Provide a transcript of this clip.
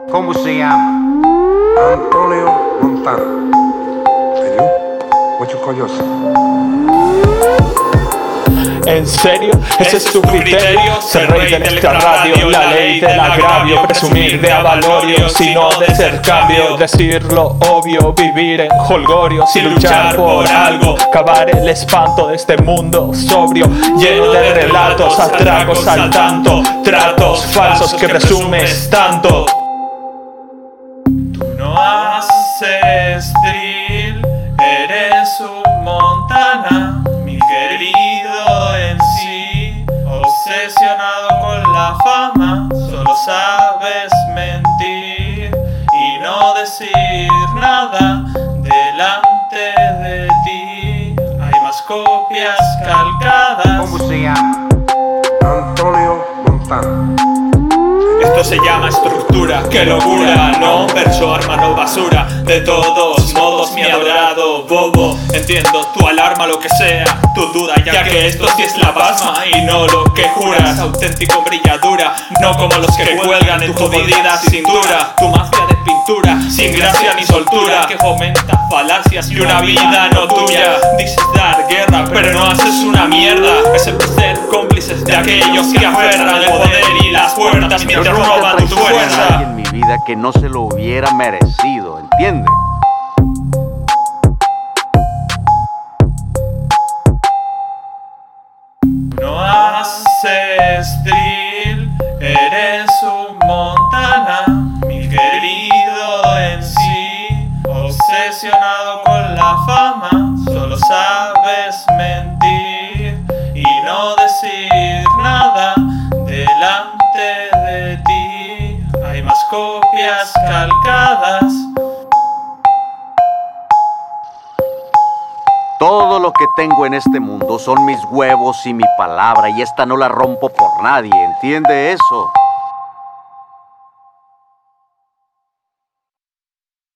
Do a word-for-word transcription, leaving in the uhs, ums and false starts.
¿Cómo se llama? Antonio Montana. And you? What you call yourself? ¿En serio? Ese es tu criterio, ser rey de nuestra radio, la ley del agravio, presumir de avalorio, sino de ser cambio, decir lo obvio, vivir en holgorio, sin luchar por algo, cavar el espanto de este mundo sobrio, lleno de relatos, atracos al tanto, tratos falsos que presumes tanto. Tú no haces drill, eres un Montana, mi querido en sí, obsesionado con la fama, solo sabes mentir y no decir nada delante de ti. Hay más copias calcadas. ¿Cómo se llama? Antonio Montana. Esto se llama estructura, qué locura, no verso, hermano, basura. De todos modos, mi adorado bobo, entiendo tu alarma, lo que sea tu duda, ya que esto sí es la pasma y no lo que juras. Auténtico brilladura, no como los que cuelgan en tu jodida cintura. Tu mafia de pintura, sin gracia ni soltura, que fomenta falacias y una vida no tuya. Dices dar guerra, pero no haces una mierda, excepto ser cómplices de aquellos que aferran el poder y las puertas mientras roban tu fuerza. En mi vida que no se lo hubiera merecido, ¿entiendes? No haces drill, eres un Montana, mi querido en sí, obsesionado con la fama, solo sabes mentir y no decir nada delante de ti. Hay más copias calcadas. Todo lo que tengo en este mundo son mis huevos y mi palabra, y esta no la rompo por nadie, ¿entiende eso?